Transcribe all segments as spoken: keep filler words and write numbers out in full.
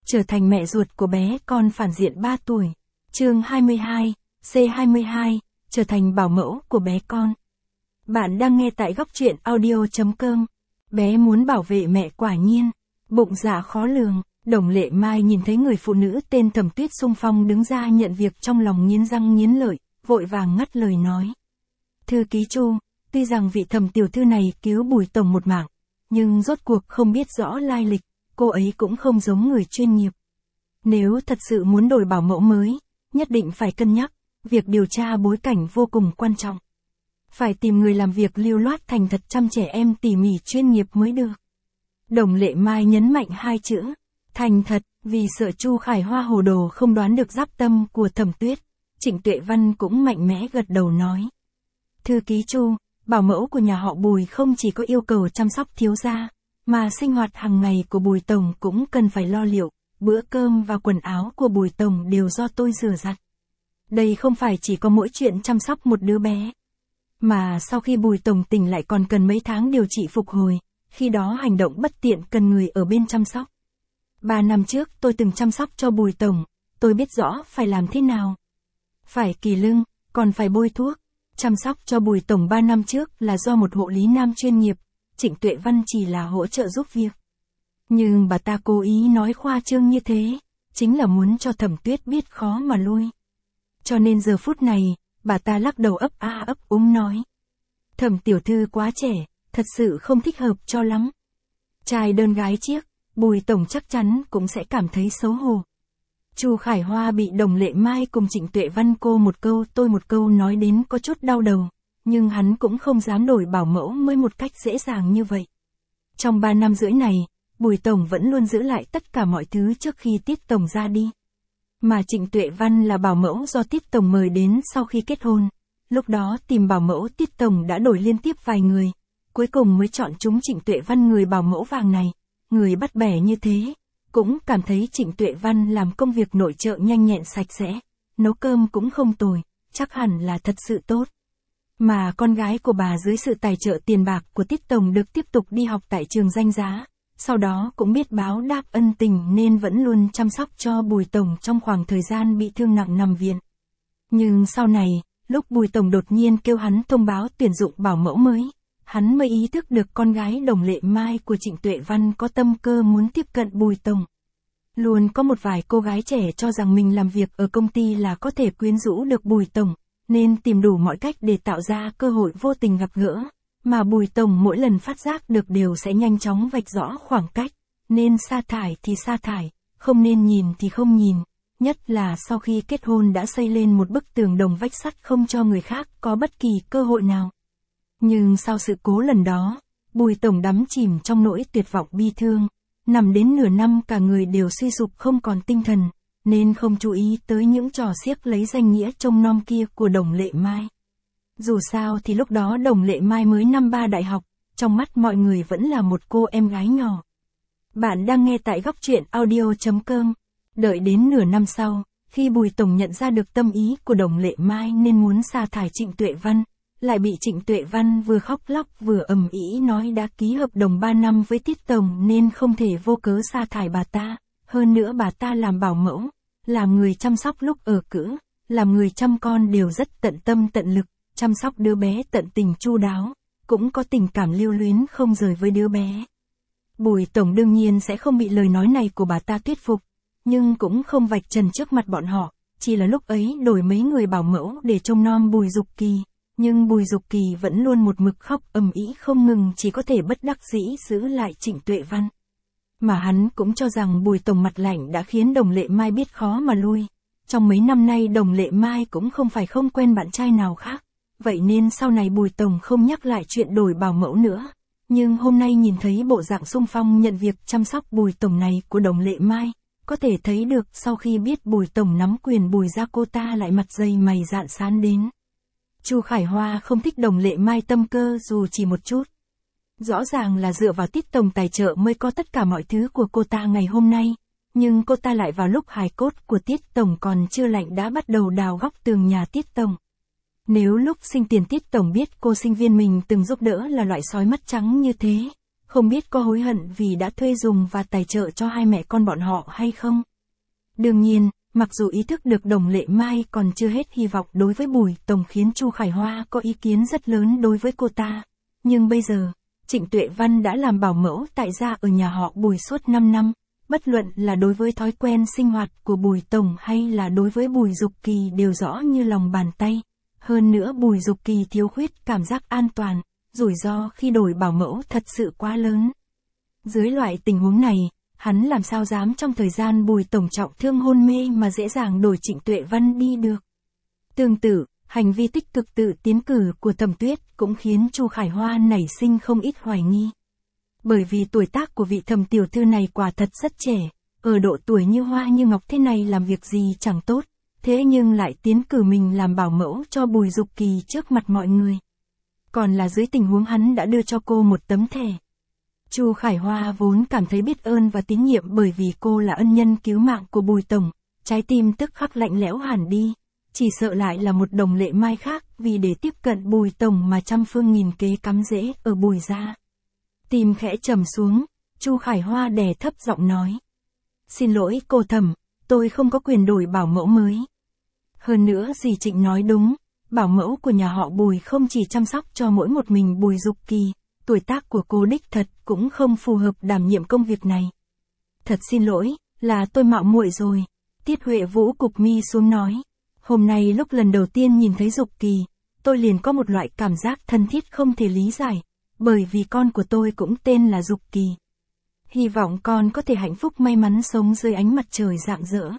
trở thành mẹ ruột của bé con phản diện ba tuổi. Chương hai mươi hai, C hai mươi hai, trở thành bảo mẫu của bé con. Bạn đang nghe tại góc truyện audio chấm com. Bé muốn bảo vệ mẹ quả nhiên. Bụng dạ khó lường, Đồng Lệ Mai nhìn thấy người phụ nữ tên Thẩm Tuyết xung phong đứng ra nhận việc trong lòng nghiến răng nghiến lợi, vội vàng ngắt lời nói. Thư ký Chu, tuy rằng vị Thẩm tiểu thư này cứu Bùi tổng một mạng, nhưng rốt cuộc không biết rõ lai lịch, cô ấy cũng không giống người chuyên nghiệp. Nếu thật sự muốn đổi bảo mẫu mới, nhất định phải cân nhắc, việc điều tra bối cảnh vô cùng quan trọng. Phải tìm người làm việc lưu loát thành thật chăm trẻ em tỉ mỉ chuyên nghiệp mới được. Đồng Lệ Mai nhấn mạnh hai chữ, thành thật, vì sợ Chu Khải Hoa hồ đồ không đoán được giáp tâm của Thẩm Tuyết. Trịnh Tuệ Văn cũng mạnh mẽ gật đầu nói. Thư ký Chu, bảo mẫu của nhà họ Bùi không chỉ có yêu cầu chăm sóc thiếu gia, mà sinh hoạt hàng ngày của Bùi tổng cũng cần phải lo liệu, bữa cơm và quần áo của Bùi tổng đều do tôi rửa giặt. Đây không phải chỉ có mỗi chuyện chăm sóc một đứa bé, mà sau khi Bùi tổng tỉnh lại còn cần mấy tháng điều trị phục hồi, khi đó hành động bất tiện cần người ở bên chăm sóc. Ba năm trước tôi từng chăm sóc cho Bùi tổng, tôi biết rõ phải làm thế nào. Phải kỳ lưng, còn phải bôi thuốc. Chăm sóc cho Bùi tổng ba năm trước là do một hộ lý nam chuyên nghiệp, Trịnh Tuệ Văn chỉ là hỗ trợ giúp việc. Nhưng bà ta cố ý nói khoa trương như thế, chính là muốn cho Thẩm Tuyết biết khó mà lui. Cho nên giờ phút này, bà ta lắc đầu ấp a ấp úng nói. Thẩm tiểu thư quá trẻ, thật sự không thích hợp cho lắm. Trai đơn gái chiếc, Bùi tổng chắc chắn cũng sẽ cảm thấy xấu hổ. Chu Khải Hoa bị Đồng Lệ Mai cùng Trịnh Tuệ Văn cô một câu tôi một câu nói đến có chút đau đầu, nhưng hắn cũng không dám đổi bảo mẫu mới một cách dễ dàng như vậy. Trong ba năm rưỡi này, Bùi tổng vẫn luôn giữ lại tất cả mọi thứ trước khi Tiết tổng ra đi. Mà Trịnh Tuệ Văn là bảo mẫu do Tiết tổng mời đến sau khi kết hôn. Lúc đó tìm bảo mẫu Tiết tổng đã đổi liên tiếp vài người, cuối cùng mới chọn chúng Trịnh Tuệ Văn người bảo mẫu vàng này. Người bắt bẻ như thế, cũng cảm thấy Trịnh Tuệ Văn làm công việc nội trợ nhanh nhẹn sạch sẽ, nấu cơm cũng không tồi, chắc hẳn là thật sự tốt. Mà con gái của bà dưới sự tài trợ tiền bạc của Tiết tổng được tiếp tục đi học tại trường danh giá, sau đó cũng biết báo đáp ân tình nên vẫn luôn chăm sóc cho Bùi tổng trong khoảng thời gian bị thương nặng nằm viện. Nhưng sau này, lúc Bùi tổng đột nhiên kêu hắn thông báo tuyển dụng bảo mẫu mới, hắn mới ý thức được con gái Đồng Lệ Mai của Trịnh Tuệ Văn có tâm cơ muốn tiếp cận Bùi tổng. Luôn có một vài cô gái trẻ cho rằng mình làm việc ở công ty là có thể quyến rũ được Bùi tổng, nên tìm đủ mọi cách để tạo ra cơ hội vô tình gặp gỡ, mà Bùi tổng mỗi lần phát giác được đều sẽ nhanh chóng vạch rõ khoảng cách, nên sa thải thì sa thải, không nên nhìn thì không nhìn, nhất là sau khi kết hôn đã xây lên một bức tường đồng vách sắt không cho người khác có bất kỳ cơ hội nào. Nhưng sau sự cố lần đó, Bùi tổng đắm chìm trong nỗi tuyệt vọng bi thương, nằm đến nửa năm cả người đều suy sụp không còn tinh thần, nên không chú ý tới những trò xiếc lấy danh nghĩa trông nom kia của Đồng Lệ Mai. Dù sao thì lúc đó Đồng Lệ Mai mới năm ba đại học, trong mắt mọi người vẫn là một cô em gái nhỏ. Bạn đang nghe tại góc truyện audio chấm com. Đợi đến nửa năm sau, khi Bùi tổng nhận ra được tâm ý của Đồng Lệ Mai nên muốn sa thải Trịnh Tuệ Văn, lại bị Trịnh Tuệ Văn vừa khóc lóc vừa ầm ĩ nói đã ký hợp đồng ba năm với Tiết tổng nên không thể vô cớ sa thải bà ta, hơn nữa bà ta làm bảo mẫu, làm người chăm sóc lúc ở cữ, làm người chăm con đều rất tận tâm tận lực, chăm sóc đứa bé tận tình chu đáo, cũng có tình cảm lưu luyến không rời với đứa bé. Bùi tổng đương nhiên sẽ không bị lời nói này của bà ta thuyết phục, nhưng cũng không vạch trần trước mặt bọn họ, chỉ là lúc ấy đổi mấy người bảo mẫu để trông nom Bùi Dục Kỳ. Nhưng Bùi Dục Kỳ vẫn luôn một mực khóc ầm ĩ không ngừng, chỉ có thể bất đắc dĩ giữ lại Trịnh Tuệ Văn. Mà hắn cũng cho rằng Bùi tổng mặt lạnh đã khiến Đồng Lệ Mai biết khó mà lui. Trong mấy năm nay Đồng Lệ Mai cũng không phải không quen bạn trai nào khác, vậy nên sau này Bùi tổng không nhắc lại chuyện đổi bảo mẫu nữa. Nhưng hôm nay nhìn thấy bộ dạng xung phong nhận việc chăm sóc Bùi tổng này của Đồng Lệ Mai, có thể thấy được sau khi biết Bùi tổng nắm quyền Bùi ra cô ta lại mặt dày mày dạn sán đến. Chu Khải Hoa không thích Đồng Lệ Mai tâm cơ dù chỉ một chút. Rõ ràng là dựa vào Tiết tổng tài trợ mới có tất cả mọi thứ của cô ta ngày hôm nay, nhưng cô ta lại vào lúc hài cốt của Tiết tổng còn chưa lạnh đã bắt đầu đào góc tường nhà Tiết tổng. Nếu lúc sinh tiền Tiết tổng biết cô sinh viên mình từng giúp đỡ là loại sói mắt trắng như thế, không biết có hối hận vì đã thuê dùng và tài trợ cho hai mẹ con bọn họ hay không. Đương nhiên, mặc dù ý thức được Đồng Lệ Mai còn chưa hết hy vọng đối với Bùi Tổng khiến Chu Khải Hoa có ý kiến rất lớn đối với cô ta. Nhưng bây giờ, Trịnh Tuệ Văn đã làm bảo mẫu tại gia ở nhà họ Bùi suốt năm năm, bất luận là đối với thói quen sinh hoạt của Bùi Tổng hay là đối với Bùi Dục Kỳ đều rõ như lòng bàn tay. Hơn nữa Bùi Dục Kỳ thiếu khuyết cảm giác an toàn, rủi ro khi đổi bảo mẫu thật sự quá lớn. Dưới loại tình huống này, hắn làm sao dám trong thời gian Bùi Tổng trọng thương hôn mê mà dễ dàng đổi Trịnh Tuệ Văn đi được. Tương tự, hành vi tích cực tự tiến cử của Thẩm Tuyết cũng khiến Chu Khải Hoa nảy sinh không ít hoài nghi. Bởi vì tuổi tác của vị Thẩm tiểu thư này quả thật rất trẻ, ở độ tuổi như hoa như ngọc thế này làm việc gì chẳng tốt, thế nhưng lại tiến cử mình làm bảo mẫu cho Bùi Dục Kỳ trước mặt mọi người. Còn là dưới tình huống hắn đã đưa cho cô một tấm thẻ. Chu Khải Hoa vốn cảm thấy biết ơn và tín nhiệm bởi vì cô là ân nhân cứu mạng của Bùi Tổng, trái tim tức khắc lạnh lẽo hẳn đi, chỉ sợ lại là một Đồng Lệ Mai khác vì để tiếp cận Bùi Tổng mà trăm phương nghìn kế cắm rễ ở Bùi gia. Tim khẽ trầm xuống, Chu Khải Hoa đè thấp giọng nói. Xin lỗi cô Thẩm, tôi không có quyền đổi bảo mẫu mới. Hơn nữa dì Trịnh nói đúng, bảo mẫu của nhà họ Bùi không chỉ chăm sóc cho mỗi một mình Bùi Dục Kỳ, tuổi tác của cô đích thật cũng không phù hợp đảm nhiệm công việc này. Thật xin lỗi, là tôi mạo muội rồi. Tiết Huệ Vũ cụp mi xuống nói. Hôm nay lúc lần đầu tiên nhìn thấy Dục Kỳ, tôi liền có một loại cảm giác thân thiết không thể lý giải, bởi vì con của tôi cũng tên là Dục Kỳ. Hy vọng con có thể hạnh phúc may mắn sống dưới ánh mặt trời rạng rỡ.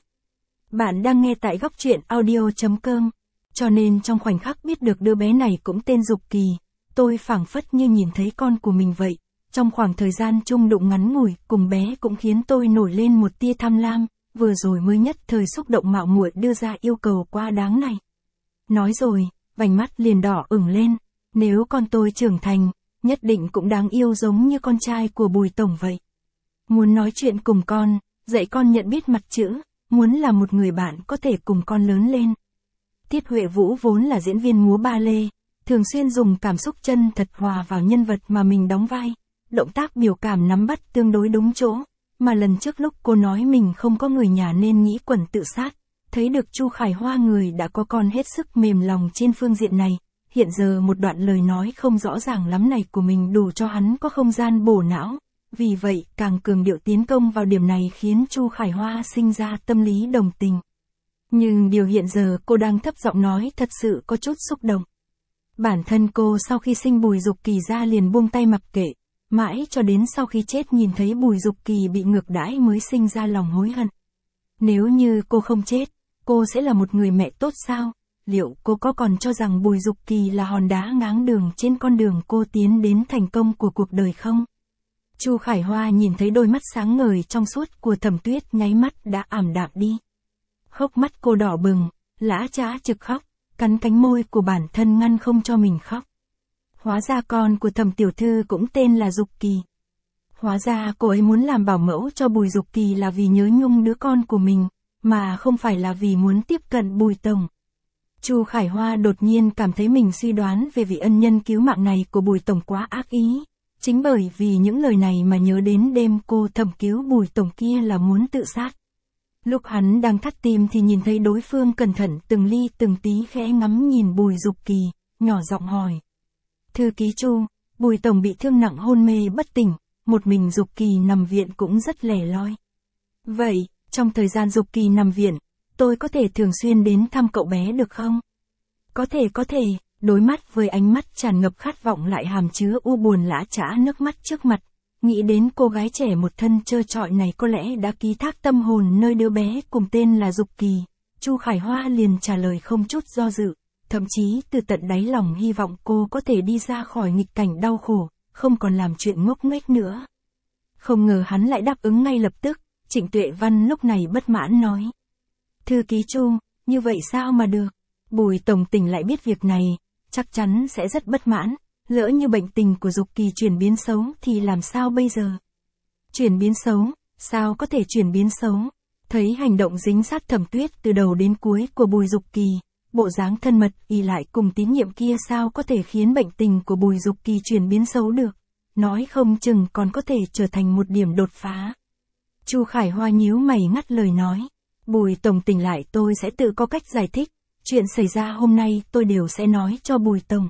Bạn đang nghe tại góc truyện audio chấm com, cho nên trong khoảnh khắc biết được đứa bé này cũng tên Dục Kỳ, tôi phảng phất như nhìn thấy con của mình vậy. Trong khoảng thời gian chung đụng ngắn ngủi cùng bé cũng khiến tôi nổi lên một tia tham lam, vừa rồi mới nhất thời xúc động mạo muội đưa ra yêu cầu quá đáng này. Nói rồi, vành mắt liền đỏ ửng lên, nếu con tôi trưởng thành, nhất định cũng đáng yêu giống như con trai của Bùi Tổng vậy. Muốn nói chuyện cùng con, dạy con nhận biết mặt chữ, muốn là một người bạn có thể cùng con lớn lên. Tiết Huệ Vũ vốn là diễn viên múa ba lê, thường xuyên dùng cảm xúc chân thật hòa vào nhân vật mà mình đóng vai, động tác biểu cảm nắm bắt tương đối đúng chỗ, mà lần trước lúc cô nói mình không có người nhà nên nghĩ quẩn tự sát, thấy được Chu Khải Hoa người đã có con hết sức mềm lòng trên phương diện này, hiện giờ một đoạn lời nói không rõ ràng lắm này của mình đủ cho hắn có không gian bổ não, vì vậy càng cường điệu tiến công vào điểm này khiến Chu Khải Hoa sinh ra tâm lý đồng tình. Nhưng điều hiện giờ cô đang thấp giọng nói thật sự có chút xúc động. Bản thân cô sau khi sinh Bùi Dục Kỳ ra liền buông tay mặc kệ, mãi cho đến sau khi chết nhìn thấy Bùi Dục Kỳ bị ngược đãi mới sinh ra lòng hối hận. Nếu như cô không chết, cô sẽ là một người mẹ tốt sao? Liệu cô có còn cho rằng Bùi Dục Kỳ là hòn đá ngáng đường trên con đường cô tiến đến thành công của cuộc đời không? Chu Khải Hoa nhìn thấy đôi mắt sáng ngời trong suốt của Thẩm Tuyết nháy mắt đã ảm đạm đi. Hốc mắt cô đỏ bừng, lã chã trực khóc, cắn cánh môi của bản thân ngăn không cho mình khóc. Hóa ra con của Thẩm tiểu thư cũng tên là Dục Kỳ. Hóa ra cô ấy muốn làm bảo mẫu cho Bùi Dục Kỳ là vì nhớ nhung đứa con của mình, mà không phải là vì muốn tiếp cận Bùi Tổng. Chu Khải Hoa đột nhiên cảm thấy mình suy đoán về vị ân nhân cứu mạng này của Bùi Tổng quá ác ý. Chính bởi vì những lời này mà nhớ đến đêm cô thẩm cứu Bùi Tổng kia là muốn tự sát. Lúc hắn đang thắt tim thì nhìn thấy đối phương cẩn thận từng ly từng tí khẽ ngắm nhìn Bùi Dục Kỳ, nhỏ giọng hỏi. Thư ký Chu, Bùi Tổng bị thương nặng hôn mê bất tỉnh, một mình Dục Kỳ nằm viện cũng rất lẻ loi. Vậy, trong thời gian Dục Kỳ nằm viện, tôi có thể thường xuyên đến thăm cậu bé được không? Có thể có thể, đối mắt với ánh mắt tràn ngập khát vọng lại hàm chứa u buồn lã chã nước mắt trước mặt, nghĩ đến cô gái trẻ một thân trơ trọi này có lẽ đã ký thác tâm hồn nơi đứa bé cùng tên là Dục Kỳ, Chu Khải Hoa liền trả lời không chút do dự, thậm chí từ tận đáy lòng hy vọng cô có thể đi ra khỏi nghịch cảnh đau khổ, không còn làm chuyện ngốc nghếch nữa. Không ngờ hắn lại đáp ứng ngay lập tức, Trịnh Tuệ Văn lúc này bất mãn nói. Thư ký Chu, như vậy sao mà được? Bùi Tổng tỉnh lại biết việc này, chắc chắn sẽ rất bất mãn, lỡ như bệnh tình của Dục Kỳ chuyển biến xấu thì làm sao bây giờ? Chuyển biến xấu, sao có thể chuyển biến xấu? Thấy hành động dính sát Thẩm Tuyết từ đầu đến cuối của Bùi Dục Kỳ, bộ dáng thân mật ỷ lại cùng tín nhiệm kia sao có thể khiến bệnh tình của Bùi Dục Kỳ chuyển biến xấu được? nói không chừng còn có thể trở thành một điểm đột phá. Chu Khải Hoa nhíu mày ngắt lời nói, Bùi Tổng tỉnh lại tôi sẽ tự có cách giải thích, chuyện xảy ra hôm nay tôi đều sẽ nói cho Bùi Tổng.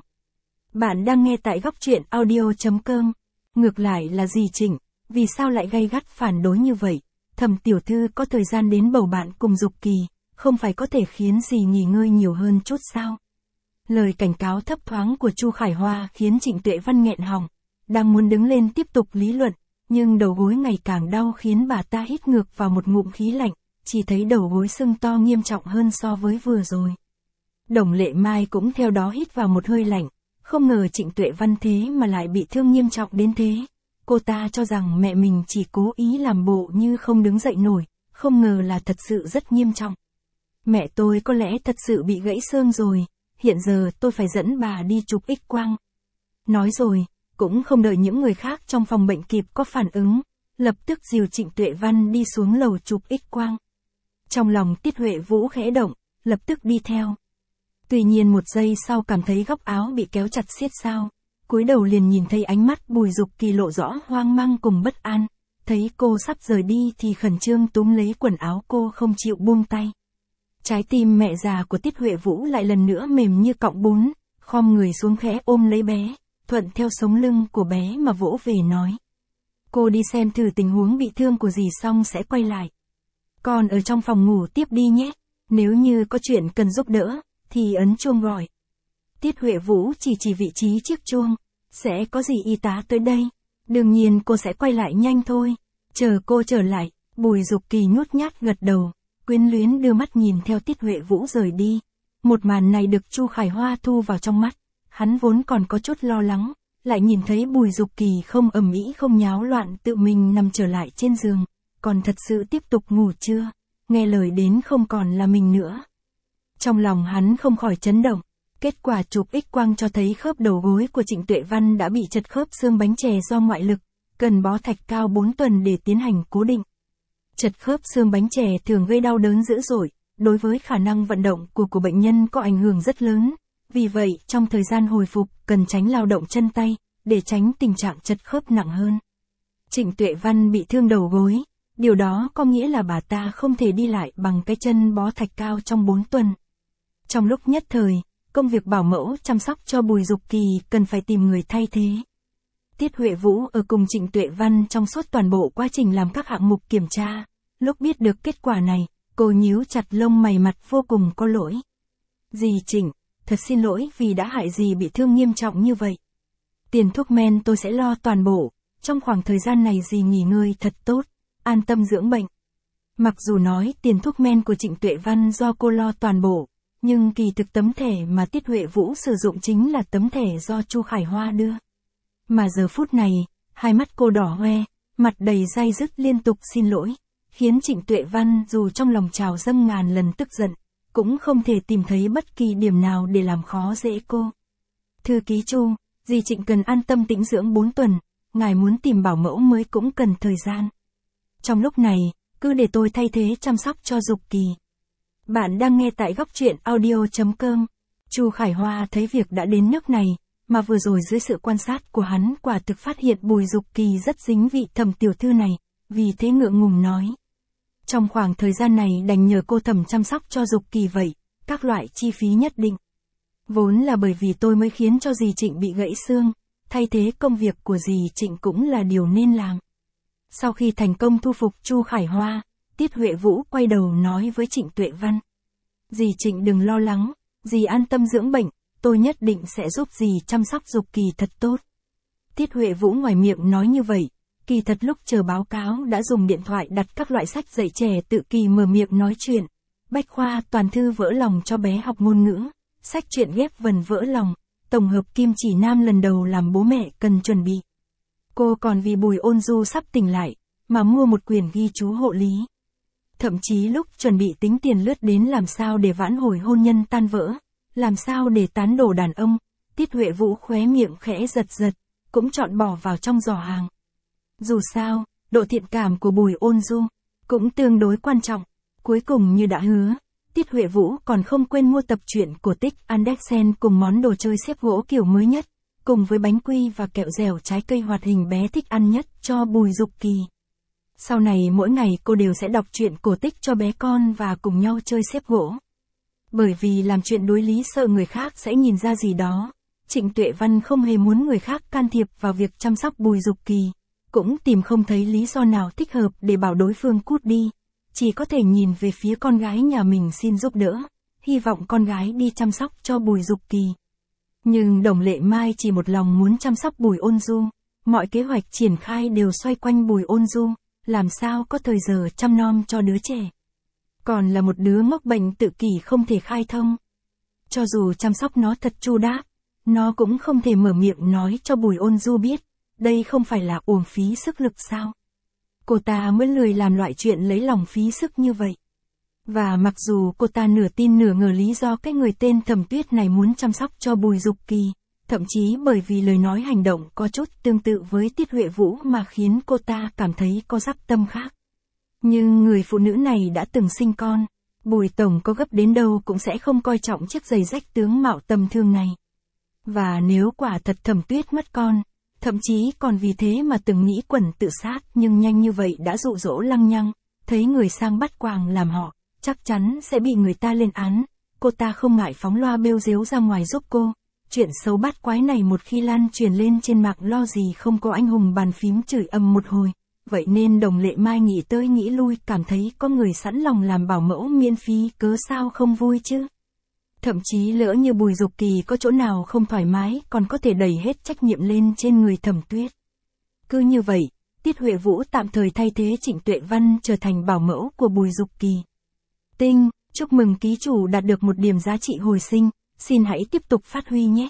Bạn đang nghe tại góc truyện audio.com. Ngược lại là dì Trịnh, vì sao lại gay gắt phản đối như vậy? Thẩm tiểu thư có thời gian đến bầu bạn cùng Dục Kỳ, không phải có thể khiến dì nghỉ ngơi nhiều hơn chút sao? Lời cảnh cáo thấp thoáng của Chu Khải Hoa khiến Trịnh Tuệ Văn nghẹn họng, đang muốn đứng lên tiếp tục lý luận, nhưng đầu gối ngày càng đau khiến bà ta hít ngược vào một ngụm khí lạnh, chỉ thấy đầu gối sưng to nghiêm trọng hơn so với vừa rồi. Đồng Lệ Mai cũng theo đó hít vào một hơi lạnh, không ngờ Trịnh Tuệ Văn thế mà lại bị thương nghiêm trọng đến thế. Cô ta cho rằng mẹ mình chỉ cố ý làm bộ như không đứng dậy nổi, không ngờ là thật sự rất nghiêm trọng. Mẹ tôi có lẽ thật sự bị gãy xương rồi, hiện giờ tôi phải dẫn bà đi chụp X quang. Nói rồi, cũng không đợi những người khác trong phòng bệnh kịp có phản ứng, lập tức dìu Trịnh Tuệ Văn đi xuống lầu chụp X quang. Trong lòng Tiết Huệ Vũ khẽ động, lập tức đi theo. Tuy nhiên một giây sau cảm thấy góc áo bị kéo chặt siết sao, cúi đầu liền nhìn thấy ánh mắt Bùi Dục Kỳ lộ rõ hoang mang cùng bất an, thấy cô sắp rời đi thì khẩn trương túm lấy quần áo cô không chịu buông tay. Trái tim mẹ già của Tiết Huệ Vũ lại lần nữa mềm như cọng bún, khom người xuống khẽ ôm lấy bé, thuận theo sống lưng của bé mà vỗ về nói. Cô đi xem thử tình huống bị thương của dì xong sẽ quay lại. Còn ở trong phòng ngủ tiếp đi nhé, nếu như có chuyện cần giúp đỡ, thì ấn chuông gọi. Tiết Huệ Vũ chỉ chỉ vị trí chiếc chuông, sẽ có gì y tá tới đây, đương nhiên cô sẽ quay lại nhanh thôi, chờ cô trở lại. Bùi Dục Kỳ nhút nhát gật đầu, quyến luyến đưa mắt nhìn theo Tiết Huệ Vũ rời đi. Một màn này được Chu Khải Hoa thu vào trong mắt, hắn vốn còn có chút lo lắng, lại nhìn thấy Bùi Dục Kỳ không ầm ĩ không nháo loạn tự mình nằm trở lại trên giường, còn thật sự tiếp tục ngủ chưa, nghe lời đến không còn là mình nữa. Trong lòng hắn không khỏi chấn động, kết quả chụp X quang cho thấy khớp đầu gối của Trịnh Tuệ Văn đã bị chật khớp xương bánh chè do ngoại lực, cần bó thạch cao bốn tuần để tiến hành cố định. Chật khớp xương bánh chè thường gây đau đớn dữ dội, đối với khả năng vận động của của bệnh nhân có ảnh hưởng rất lớn, vì vậy trong thời gian hồi phục cần tránh lao động chân tay, để tránh tình trạng chật khớp nặng hơn. Trịnh Tuệ Văn bị thương đầu gối, điều đó có nghĩa là bà ta không thể đi lại bằng cái chân bó thạch cao trong bốn tuần. Trong lúc nhất thời, công việc bảo mẫu chăm sóc cho Bùi Dục Kỳ cần phải tìm người thay thế. Tiết Huệ Vũ ở cùng Trịnh Tuệ Văn trong suốt toàn bộ quá trình làm các hạng mục kiểm tra. Lúc biết được kết quả này, cô nhíu chặt lông mày mặt vô cùng có lỗi. Dì Trịnh, thật xin lỗi vì đã hại dì bị thương nghiêm trọng như vậy. Tiền thuốc men tôi sẽ lo toàn bộ, trong khoảng thời gian này dì nghỉ ngơi thật tốt, an tâm dưỡng bệnh. Mặc dù nói tiền thuốc men của Trịnh Tuệ Văn do cô lo toàn bộ, nhưng kỳ thực tấm thẻ mà Tiết Huệ Vũ sử dụng chính là tấm thẻ do Chu Khải Hoa đưa. Mà giờ phút này, hai mắt cô đỏ hoe, mặt đầy day dứt liên tục xin lỗi, khiến Trịnh Tuệ Văn dù trong lòng trào dâng ngàn lần tức giận, cũng không thể tìm thấy bất kỳ điểm nào để làm khó dễ cô. Thư ký Chu, dì Trịnh cần an tâm tĩnh dưỡng bốn tuần, ngài muốn tìm bảo mẫu mới cũng cần thời gian. Trong lúc này, cứ để tôi thay thế chăm sóc cho Dục Kỳ. Bạn đang nghe tại góc truyện audio.com. Chu Khải Hoa thấy việc đã đến nước này, mà vừa rồi dưới sự quan sát của hắn quả thực phát hiện Bùi Dục Kỳ rất dính vị Thẩm tiểu thư này, vì thế ngượng ngùng nói. Trong khoảng thời gian này đành nhờ cô Thẩm chăm sóc cho Dục Kỳ vậy, các loại chi phí nhất định. Vốn là bởi vì tôi mới khiến cho dì Trịnh bị gãy xương, thay thế công việc của dì Trịnh cũng là điều nên làm. Sau khi thành công thu phục Chu Khải Hoa, Tiết Huệ Vũ quay đầu nói với Trịnh Tuệ Văn. Dì Trịnh đừng lo lắng, dì an tâm dưỡng bệnh, tôi nhất định sẽ giúp dì chăm sóc Dục Kỳ thật tốt. Tiết Huệ Vũ ngoài miệng nói như vậy, kỳ thật lúc chờ báo cáo đã dùng điện thoại đặt các loại sách dạy trẻ tự kỳ mở miệng nói chuyện. Bách khoa toàn thư vỡ lòng cho bé học ngôn ngữ, sách truyện ghép vần vỡ lòng, tổng hợp kim chỉ nam lần đầu làm bố mẹ cần chuẩn bị. Cô còn vì Bùi Ôn Du sắp tỉnh lại, mà mua một quyển ghi chú hộ lý. Thậm chí lúc chuẩn bị tính tiền lướt đến làm sao để vãn hồi hôn nhân tan vỡ, làm sao để tán đổ đàn ông, Tiết Huệ Vũ khóe miệng khẽ giật giật, cũng chọn bỏ vào trong giỏ hàng. Dù sao, độ thiện cảm của Bùi Ôn Du cũng tương đối quan trọng. Cuối cùng như đã hứa, Tiết Huệ Vũ còn không quên mua tập truyện cổ tích Andersen cùng món đồ chơi xếp gỗ kiểu mới nhất, cùng với bánh quy và kẹo dẻo trái cây hoạt hình bé thích ăn nhất cho Bùi Dục Kỳ. Sau này mỗi ngày cô đều sẽ đọc truyện cổ tích cho bé con và cùng nhau chơi xếp gỗ. Bởi vì làm chuyện đối lý sợ người khác sẽ nhìn ra gì đó, Trịnh Tuệ Văn không hề muốn người khác can thiệp vào việc chăm sóc Bùi Dục Kỳ, cũng tìm không thấy lý do nào thích hợp để bảo đối phương cút đi, chỉ có thể nhìn về phía con gái nhà mình xin giúp đỡ, hy vọng con gái đi chăm sóc cho Bùi Dục Kỳ. Nhưng Đồng Lệ Mai chỉ một lòng muốn chăm sóc Bùi Ôn Du, mọi kế hoạch triển khai đều xoay quanh Bùi Ôn Du, làm sao có thời giờ chăm nom cho đứa trẻ. Còn là một đứa ngốc bệnh tự kỷ không thể khai thông. Cho dù chăm sóc nó thật chu đáo, nó cũng không thể mở miệng nói cho Bùi Ôn Du biết, đây không phải là uổng phí sức lực sao. Cô ta mới lười làm loại chuyện lấy lòng phí sức như vậy. Và mặc dù cô ta nửa tin nửa ngờ lý do cái người tên Thẩm Tuyết này muốn chăm sóc cho Bùi Dục Kỳ, thậm chí bởi vì lời nói hành động có chút tương tự với Tiết Huệ Vũ mà khiến cô ta cảm thấy có dắc tâm khác. Nhưng người phụ nữ này đã từng sinh con, Bùi Tổng có gấp đến đâu cũng sẽ không coi trọng chiếc giày rách tướng mạo tầm thường này. Và nếu quả thật Thẩm Tuyết mất con, thậm chí còn vì thế mà từng nghĩ quẩn tự sát nhưng nhanh như vậy đã dụ dỗ lăng nhăng, thấy người sang bắt quàng làm họ, chắc chắn sẽ bị người ta lên án, cô ta không ngại phóng loa bêu rếu ra ngoài giúp cô. Chuyện xấu bát quái này một khi lan truyền lên trên mạng lo gì không có anh hùng bàn phím chửi ầm một hồi, vậy nên Đồng Lệ Mai nghĩ tới nghĩ lui cảm thấy có người sẵn lòng làm bảo mẫu miễn phí cớ sao không vui chứ. Thậm chí lỡ như Bùi Dục Kỳ có chỗ nào không thoải mái còn có thể đẩy hết trách nhiệm lên trên người Thẩm Tuyết. Cứ như vậy, Tiết Huệ Vũ tạm thời thay thế Trịnh Tuệ Văn trở thành bảo mẫu của Bùi Dục Kỳ. Tinh, chúc mừng ký chủ đạt được một điểm giá trị hồi sinh, xin hãy tiếp tục phát huy nhé.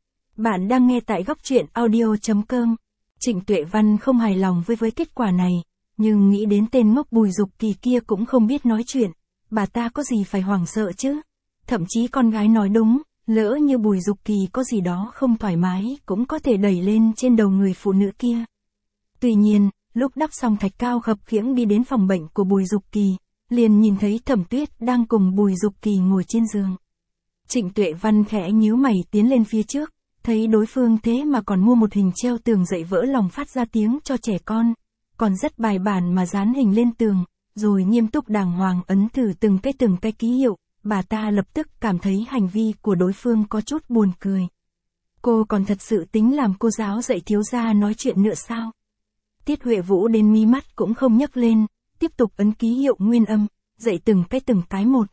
Bạn đang nghe tại góc truyện audio chấm com. Trịnh Tuệ Văn không hài lòng với với kết quả này, nhưng nghĩ đến tên ngốc Bùi Dục Kỳ kia cũng không biết nói chuyện, bà ta có gì phải hoảng sợ chứ. Thậm chí con gái nói đúng, lỡ như Bùi Dục Kỳ có gì đó không thoải mái cũng có thể đẩy lên trên đầu người phụ nữ kia. Tuy nhiên, lúc đắp xong thạch cao khập khiễng đi đến phòng bệnh của Bùi Dục Kỳ, liền nhìn thấy Thẩm Tuyết đang cùng Bùi Dục Kỳ ngồi trên giường. Trịnh Tuệ Văn khẽ nhíu mày tiến lên phía trước, thấy đối phương thế mà còn mua một hình treo tường dậy vỡ lòng phát ra tiếng cho trẻ con, còn rất bài bản mà dán hình lên tường, rồi nghiêm túc đàng hoàng ấn thử từng cái từng cái ký hiệu, bà ta lập tức cảm thấy hành vi của đối phương có chút buồn cười. Cô còn thật sự tính làm cô giáo dạy thiếu gia nói chuyện nữa sao? Tiết Huệ Vũ đến mí mắt cũng không nhấc lên, tiếp tục ấn ký hiệu nguyên âm, dạy từng cái từng cái một.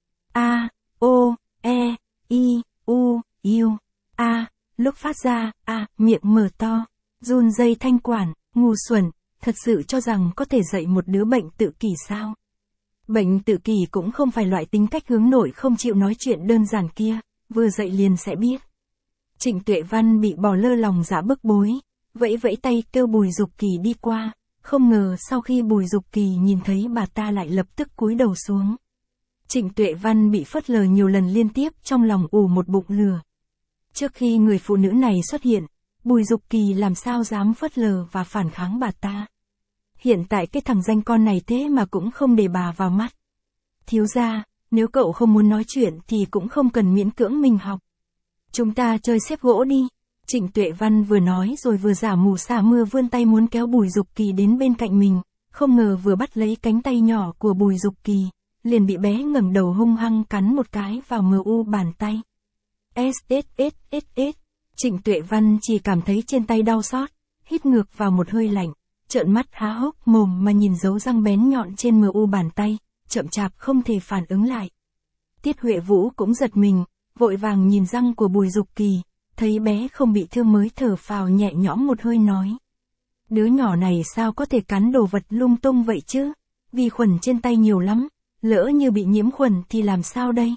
A, O, E, I, U, U, A, lúc phát ra, A, miệng mở to, run dây thanh quản, ngu xuẩn, thật sự cho rằng có thể dạy một đứa bệnh tự kỷ sao? Bệnh tự kỷ cũng không phải loại tính cách hướng nội không chịu nói chuyện đơn giản kia, vừa dạy liền sẽ biết. Trịnh Tuệ Văn bị bỏ lơ lòng dạ bức bối, vẫy vẫy tay kêu Bùi Dục Kỳ đi qua, không ngờ sau khi Bùi Dục Kỳ nhìn thấy bà ta lại lập tức cúi đầu xuống. Trịnh Tuệ Văn bị phớt lờ nhiều lần liên tiếp trong lòng ù một bụng lửa. Trước khi người phụ nữ này xuất hiện, Bùi Dục Kỳ làm sao dám phớt lờ và phản kháng bà ta. Hiện tại cái thằng danh con này thế mà cũng không để bà vào mắt. Thiếu gia, nếu cậu không muốn nói chuyện thì cũng không cần miễn cưỡng mình học. Chúng ta chơi xếp gỗ đi. Trịnh Tuệ Văn vừa nói rồi vừa giả mù sa mưa vươn tay muốn kéo Bùi Dục Kỳ đến bên cạnh mình, không ngờ vừa bắt lấy cánh tay nhỏ của Bùi Dục Kỳ, liền bị bé ngẩng đầu hung hăng cắn một cái vào mờ u bàn tay. S S S S S. Trịnh Tuệ Văn chỉ cảm thấy trên tay đau xót, hít ngược vào một hơi lạnh, trợn mắt há hốc mồm mà nhìn dấu răng bén nhọn trên mờ u bàn tay, chậm chạp không thể phản ứng lại. Tiết Huệ Vũ cũng giật mình, vội vàng nhìn răng của Bùi Dục Kỳ, thấy bé không bị thương mới thở phào nhẹ nhõm một hơi nói. Đứa nhỏ này sao có thể cắn đồ vật lung tung vậy chứ? Vi khuẩn trên tay nhiều lắm, lỡ như bị nhiễm khuẩn thì làm sao đây?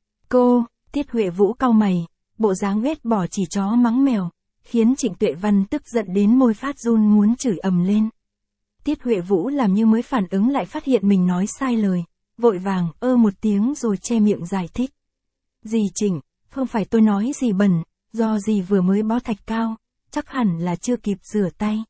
Cô, Tiết Huệ Vũ cau mày, bộ dáng ghét bỏ chỉ chó mắng mèo, khiến Trịnh Tuệ Văn tức giận đến môi phát run muốn chửi ầm lên. Tiết Huệ Vũ làm như mới phản ứng lại phát hiện mình nói sai lời, vội vàng ơ một tiếng rồi che miệng giải thích. Dì Trịnh, không phải tôi nói gì bẩn, do dì vừa mới bó thạch cao, chắc hẳn là chưa kịp rửa tay.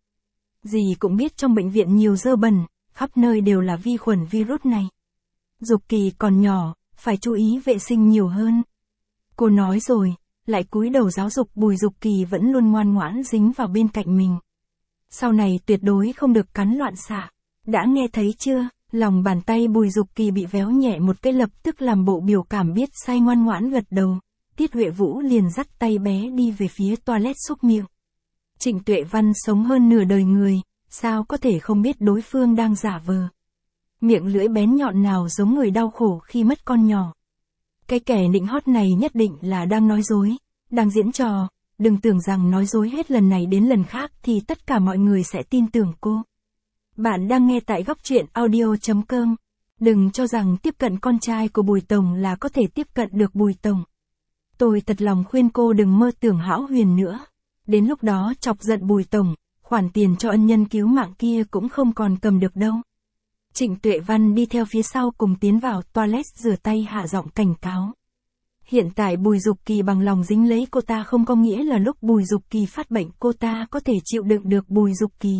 Dì cũng biết trong bệnh viện nhiều dơ bẩn, khắp nơi đều là vi khuẩn virus này. Dục Kỳ còn nhỏ, phải chú ý vệ sinh nhiều hơn. Cô nói rồi, lại cúi đầu giáo dục Bùi Dục Kỳ vẫn luôn ngoan ngoãn dính vào bên cạnh mình. Sau này tuyệt đối không được cắn loạn xạ. Đã nghe thấy chưa? Lòng bàn tay Bùi Dục Kỳ bị véo nhẹ một cái lập tức làm bộ biểu cảm biết sai ngoan ngoãn gật đầu. Tiết Huệ Vũ liền dắt tay bé đi về phía toilet xúc miệng. Trịnh Tuệ Văn sống hơn nửa đời người, sao có thể không biết đối phương đang giả vờ. Miệng lưỡi bén nhọn nào giống người đau khổ khi mất con nhỏ. Cái kẻ nịnh hót này nhất định là đang nói dối, đang diễn trò, đừng tưởng rằng nói dối hết lần này đến lần khác thì tất cả mọi người sẽ tin tưởng cô. Bạn đang nghe tại góc truyện audio chấm com. Đừng cho rằng tiếp cận con trai của Bùi Tổng là có thể tiếp cận được Bùi Tổng. Tôi thật lòng khuyên cô đừng mơ tưởng hão huyền nữa. Đến lúc đó chọc giận Bùi Tổng, khoản tiền cho ân nhân cứu mạng kia cũng không còn cầm được đâu. Trịnh Tuệ Văn đi theo phía sau cùng tiến vào toilet rửa tay hạ giọng cảnh cáo. Hiện tại Bùi Dục Kỳ bằng lòng dính lấy cô ta không có nghĩa là lúc Bùi Dục Kỳ phát bệnh cô ta có thể chịu đựng được Bùi Dục Kỳ.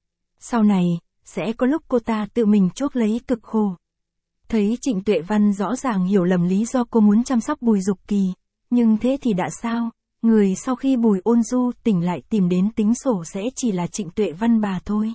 Sau này, sẽ có lúc cô ta tự mình chuốc lấy cực khổ. Thấy Trịnh Tuệ Văn rõ ràng hiểu lầm lý do cô muốn chăm sóc Bùi Dục Kỳ, nhưng thế thì đã sao, người sau khi Bùi Ôn Du tỉnh lại tìm đến tính sổ sẽ chỉ là Trịnh Tuệ Văn bà thôi.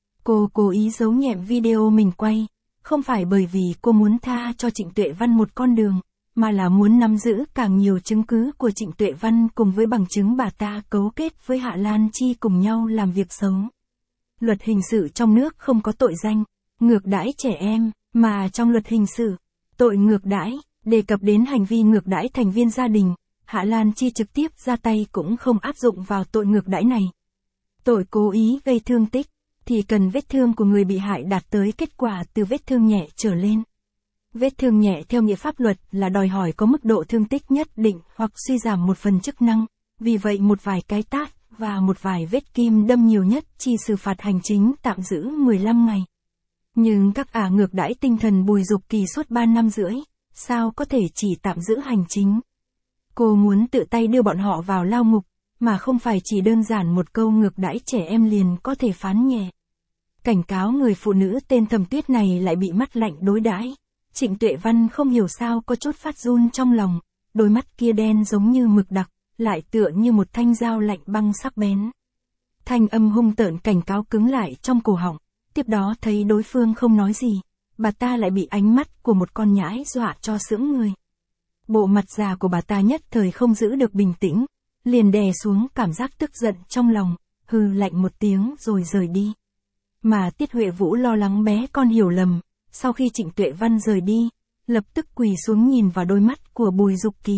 Cô cố ý giấu nhẹm video mình quay, không phải bởi vì cô muốn tha cho Trịnh Tuệ Văn một con đường, mà là muốn nắm giữ càng nhiều chứng cứ của Trịnh Tuệ Văn cùng với bằng chứng bà ta cấu kết với Hạ Lan Chi cùng nhau làm việc xấu. Luật hình sự trong nước không có tội danh, ngược đãi trẻ em, mà trong luật hình sự, tội ngược đãi, đề cập đến hành vi ngược đãi thành viên gia đình, Hạ Lan Chi trực tiếp ra tay cũng không áp dụng vào tội ngược đãi này. Tội cố ý gây thương tích, thì cần vết thương của người bị hại đạt tới kết quả từ vết thương nhẹ trở lên. Vết thương nhẹ theo nghĩa pháp luật là đòi hỏi có mức độ thương tích nhất định hoặc suy giảm một phần chức năng, vì vậy một vài cái tát và một vài vết kim đâm nhiều nhất chỉ xử phạt hành chính tạm giữ mười lăm ngày. Nhưng các ả ngược đãi tinh thần Bùi Dục Kỳ suốt ba năm rưỡi, sao có thể chỉ tạm giữ hành chính. Cô muốn tự tay đưa bọn họ vào lao ngục, mà không phải chỉ đơn giản một câu ngược đãi trẻ em liền có thể phán nhẹ. Cảnh cáo người phụ nữ tên Thẩm Tuyết này lại bị mắt lạnh đối đãi. Trịnh Tuệ Văn không hiểu sao có chút phát run trong lòng, đôi mắt kia đen giống như mực đặc, lại tựa như một thanh dao lạnh băng sắc bén. Thanh âm hung tợn cảnh cáo cứng lại trong cổ họng, tiếp đó thấy đối phương không nói gì, bà ta lại bị ánh mắt của một con nhãi dọa cho sững người. Bộ mặt già của bà ta nhất thời không giữ được bình tĩnh, liền đè xuống cảm giác tức giận trong lòng, hừ lạnh một tiếng rồi rời đi. Mà Tiết Huệ Vũ lo lắng bé con hiểu lầm, sau khi Trịnh Tuệ Văn rời đi, lập tức quỳ xuống nhìn vào đôi mắt của Bùi Dục Kỳ.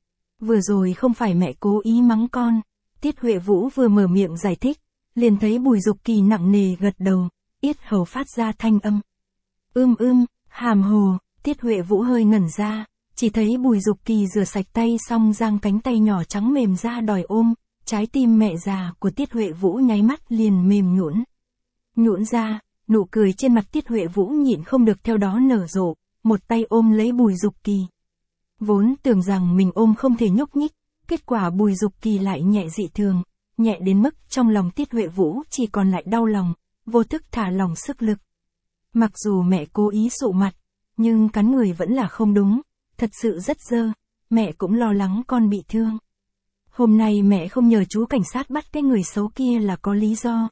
Vừa rồi không phải mẹ cố ý mắng con, Tiết Huệ Vũ vừa mở miệng giải thích, liền thấy Bùi Dục Kỳ nặng nề gật đầu, yết hầu phát ra thanh âm. Ưm ưm, hàm hồ, Tiết Huệ Vũ hơi ngẩn ra, chỉ thấy Bùi Dục Kỳ rửa sạch tay xong giang cánh tay nhỏ trắng mềm ra đòi ôm, trái tim mẹ già của Tiết Huệ Vũ nháy mắt liền mềm nhũn. Nhũn ra, nụ cười trên mặt Tiết Huệ Vũ nhịn không được theo đó nở rộ, một tay ôm lấy Bùi Dục Kỳ. Vốn tưởng rằng mình ôm không thể nhúc nhích, kết quả Bùi Dục Kỳ lại nhẹ dị thường, nhẹ đến mức trong lòng Tiết Huệ Vũ chỉ còn lại đau lòng, vô thức thả lỏng sức lực. Mặc dù mẹ cố ý sụ mặt, nhưng cắn người vẫn là không đúng, thật sự rất dơ, mẹ cũng lo lắng con bị thương. Hôm nay mẹ không nhờ chú cảnh sát bắt cái người xấu kia là có lý do.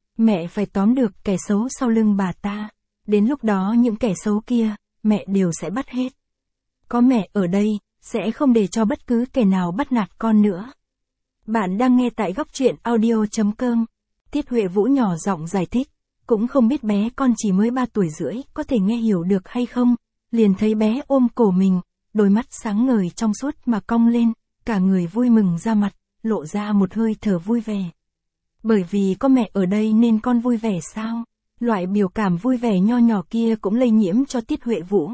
Mẹ phải tóm được kẻ xấu sau lưng bà ta, đến lúc đó những kẻ xấu kia, mẹ đều sẽ bắt hết. Có mẹ ở đây, sẽ không để cho bất cứ kẻ nào bắt nạt con nữa. Bạn đang nghe tại góc truyện audio chấm com. Tiết Huệ Vũ nhỏ giọng giải thích, cũng không biết bé con chỉ mới ba tuổi rưỡi có thể nghe hiểu được hay không, liền thấy bé ôm cổ mình, đôi mắt sáng ngời trong suốt mà cong lên, cả người vui mừng ra mặt, lộ ra một hơi thở vui vẻ. Bởi vì có mẹ ở đây nên con vui vẻ sao? Loại biểu cảm vui vẻ nho nhỏ kia cũng lây nhiễm cho Tiết Huệ Vũ.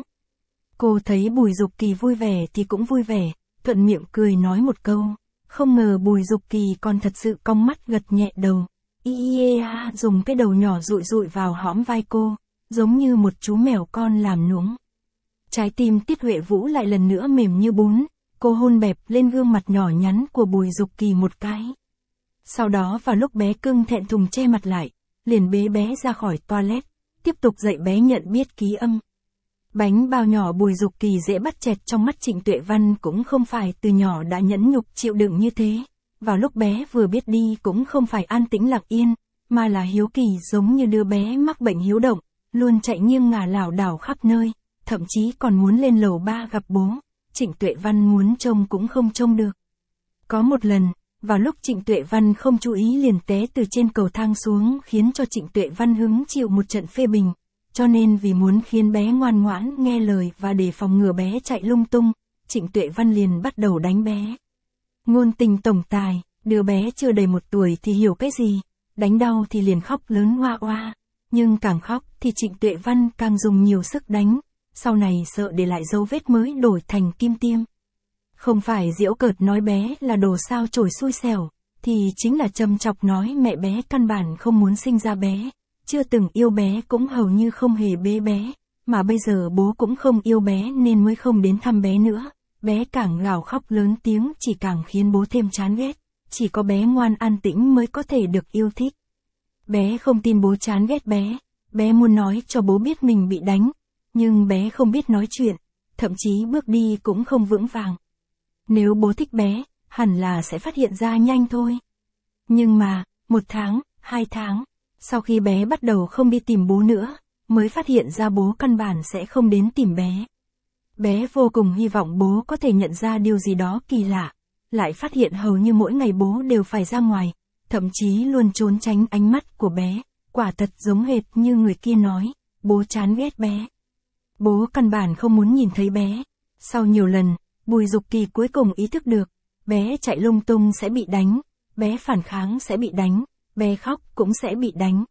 Cô thấy Bùi Dục Kỳ vui vẻ thì cũng vui vẻ, thuận miệng cười nói một câu, không ngờ Bùi Dục Kỳ còn thật sự cong mắt gật nhẹ đầu. Ia dùng cái đầu nhỏ dụi dụi vào hõm vai cô, giống như một chú mèo con làm nũng. Trái tim Tiết Huệ Vũ lại lần nữa mềm như bún, cô hôn bẹp lên gương mặt nhỏ nhắn của Bùi Dục Kỳ một cái. Sau đó vào lúc bé cưng thẹn thùng che mặt lại, liền bế bé ra khỏi toilet, tiếp tục dạy bé nhận biết ký âm. Bánh bao nhỏ Bùi Dục Kỳ dễ bắt chẹt trong mắt Trịnh Tuệ Văn cũng không phải từ nhỏ đã nhẫn nhục chịu đựng như thế. Vào lúc bé vừa biết đi cũng không phải an tĩnh lặng yên, mà là hiếu kỳ giống như đứa bé mắc bệnh hiếu động, luôn chạy nghiêng ngả lảo đảo khắp nơi, thậm chí còn muốn lên lầu ba gặp bố. Trịnh Tuệ Văn muốn trông cũng không trông được. Có một lần, vào lúc Trịnh Tuệ Văn không chú ý liền té từ trên cầu thang xuống khiến cho Trịnh Tuệ Văn hứng chịu một trận phê bình. Cho nên vì muốn khiến bé ngoan ngoãn nghe lời và để phòng ngừa bé chạy lung tung, Trịnh Tuệ Văn liền bắt đầu đánh bé. Ngôn tình tổng tài, đứa bé chưa đầy một tuổi thì hiểu cái gì, đánh đau thì liền khóc lớn oa oa. Nhưng càng khóc thì Trịnh Tuệ Văn càng dùng nhiều sức đánh, sau này sợ để lại dấu vết mới đổi thành kim tiêm. Không phải giễu cợt nói bé là đồ sao chổi xui xẻo, thì chính là châm chọc nói mẹ bé căn bản không muốn sinh ra bé, chưa từng yêu bé cũng hầu như không hề bế bé, mà bây giờ bố cũng không yêu bé nên mới không đến thăm bé nữa. Bé càng gào khóc lớn tiếng chỉ càng khiến bố thêm chán ghét, chỉ có bé ngoan an tĩnh mới có thể được yêu thích. Bé không tin bố chán ghét bé, bé muốn nói cho bố biết mình bị đánh, nhưng bé không biết nói chuyện, thậm chí bước đi cũng không vững vàng. Nếu bố thích bé, hẳn là sẽ phát hiện ra nhanh thôi. Nhưng mà, một tháng, hai tháng, sau khi bé bắt đầu không đi tìm bố nữa, mới phát hiện ra bố căn bản sẽ không đến tìm bé. Bé vô cùng hy vọng bố có thể nhận ra điều gì đó kỳ lạ, lại phát hiện hầu như mỗi ngày bố đều phải ra ngoài, thậm chí luôn trốn tránh ánh mắt của bé, quả thật giống hệt như người kia nói, bố chán ghét bé. Bố căn bản không muốn nhìn thấy bé. Sau nhiều lần, Bùi Dục Kỳ cuối cùng ý thức được, bé chạy lung tung sẽ bị đánh, bé phản kháng sẽ bị đánh, bé khóc cũng sẽ bị đánh.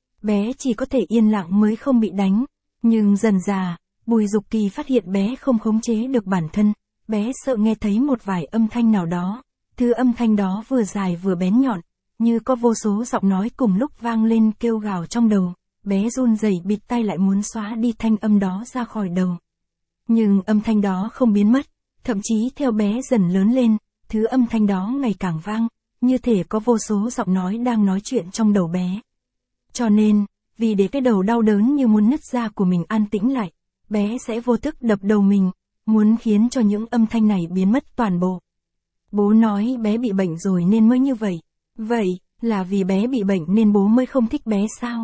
Bé chỉ có thể yên lặng mới không bị đánh, nhưng dần dà, Bùi Dục Kỳ phát hiện bé không khống chế được bản thân, bé sợ nghe thấy một vài âm thanh nào đó, thứ âm thanh đó vừa dài vừa bén nhọn, như có vô số giọng nói cùng lúc vang lên kêu gào trong đầu, bé run rẩy bịt tai lại muốn xóa đi thanh âm đó ra khỏi đầu. Nhưng âm thanh đó không biến mất, thậm chí theo bé dần lớn lên, thứ âm thanh đó ngày càng vang, như thể có vô số giọng nói đang nói chuyện trong đầu bé. Cho nên, vì để cái đầu đau đớn như muốn nứt ra của mình an tĩnh lại, bé sẽ vô thức đập đầu mình, muốn khiến cho những âm thanh này biến mất toàn bộ. Bố nói bé bị bệnh rồi nên mới như vậy. Vậy, là vì bé bị bệnh nên bố mới không thích bé sao?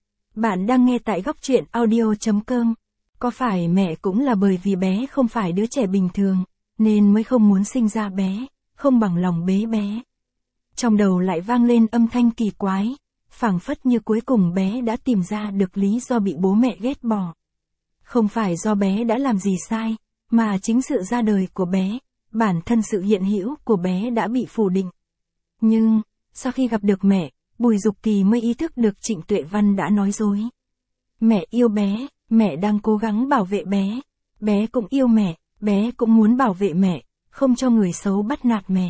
Bạn đang nghe tại góc truyện audio chấm com. Có phải mẹ cũng là bởi vì bé không phải đứa trẻ bình thường, nên mới không muốn sinh ra bé, không bằng lòng bế bé? Trong đầu lại vang lên âm thanh kỳ quái, phảng phất như cuối cùng bé đã tìm ra được lý do bị bố mẹ ghét bỏ. Không phải do bé đã làm gì sai, mà chính sự ra đời của bé, bản thân sự hiện hữu của bé đã bị phủ định. Nhưng, sau khi gặp được mẹ, Bùi Dục Kỳ mới ý thức được Trịnh Tuệ Văn đã nói dối. Mẹ yêu bé, mẹ đang cố gắng bảo vệ bé, bé cũng yêu mẹ, bé cũng muốn bảo vệ mẹ, không cho người xấu bắt nạt mẹ.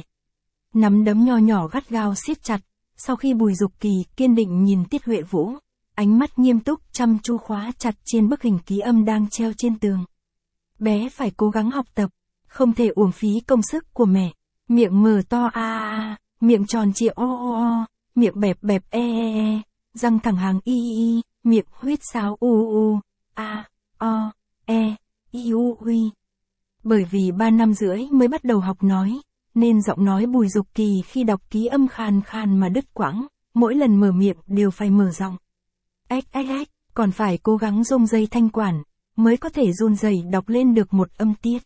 Nắm đấm nho nhỏ gắt gao siết chặt, sau khi Bùi Dục Kỳ kiên định nhìn Tiết Huệ Vũ, ánh mắt nghiêm túc chăm chú khóa chặt trên bức hình ký âm đang treo trên tường. Bé phải cố gắng học tập, không thể uổng phí công sức của mẹ. Miệng mở to a a a, miệng tròn trịa o o o, miệng bẹp bẹp e e e, răng thẳng hàng y y y, miệng huýt sáo u u, a, o, e, i u uy. Bởi vì ba năm rưỡi mới bắt đầu học nói, nên giọng nói Bùi Dục Kỳ khi đọc ký âm khàn khàn mà đứt quãng, mỗi lần mở miệng đều phải mở giọng. Ếch ếch ếch, còn phải cố gắng rung dây thanh quản, mới có thể run rẩy đọc lên được một âm tiết.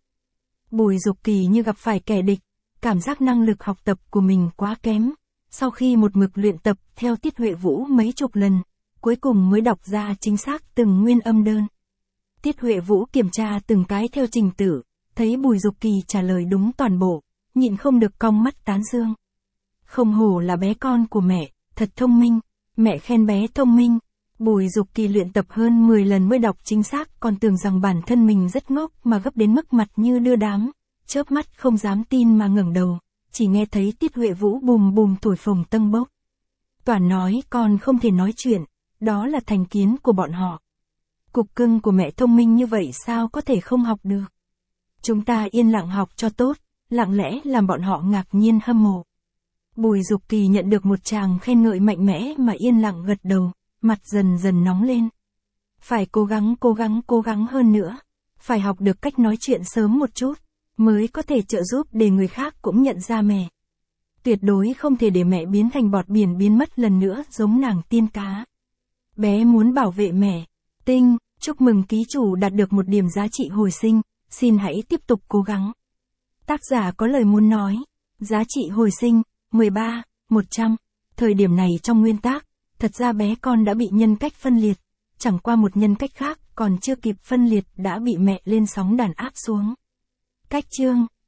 Bùi Dục Kỳ như gặp phải kẻ địch, cảm giác năng lực học tập của mình quá kém. Sau khi một mực luyện tập theo Tiết Huệ Vũ mấy chục lần, cuối cùng mới đọc ra chính xác từng nguyên âm đơn. Tiết Huệ Vũ kiểm tra từng cái theo trình tự, thấy Bùi Dục Kỳ trả lời đúng toàn bộ, nhịn không được cong mắt tán dương. Không hổ là bé con của mẹ, thật thông minh, mẹ khen bé thông minh. Bùi Dục Kỳ luyện tập hơn mười lần mới đọc chính xác, còn tưởng rằng bản thân mình rất ngốc mà gấp đến mức mặt như đưa đám, chớp mắt không dám tin mà ngẩng đầu, chỉ nghe thấy Tiết Huệ Vũ bùm bùm thổi phồng tâng bốc. Toàn nói con không thể nói chuyện, đó là thành kiến của bọn họ. Cục cưng của mẹ thông minh như vậy sao có thể không học được? Chúng ta yên lặng học cho tốt, lặng lẽ làm bọn họ ngạc nhiên hâm mộ. Bùi Dục Kỳ nhận được một tràng khen ngợi mạnh mẽ mà yên lặng gật đầu, mặt dần dần nóng lên. Phải cố gắng cố gắng cố gắng hơn nữa, Phải học được cách nói chuyện sớm một chút, mới có thể trợ giúp để người khác cũng nhận ra mẹ. Tuyệt đối không thể để mẹ biến thành bọt biển biến mất lần nữa giống nàng tiên cá. Bé muốn bảo vệ mẹ. Tinh, chúc mừng ký chủ đạt được một điểm giá trị hồi sinh, xin hãy tiếp tục cố gắng. Tác giả có lời muốn nói. Giá trị hồi sinh, mười ba, một trăm. Thời điểm này trong nguyên tác, thật ra bé con đã bị nhân cách phân liệt. Chẳng qua một nhân cách khác còn chưa kịp phân liệt đã bị mẹ lên sóng đàn áp xuống. Cách chương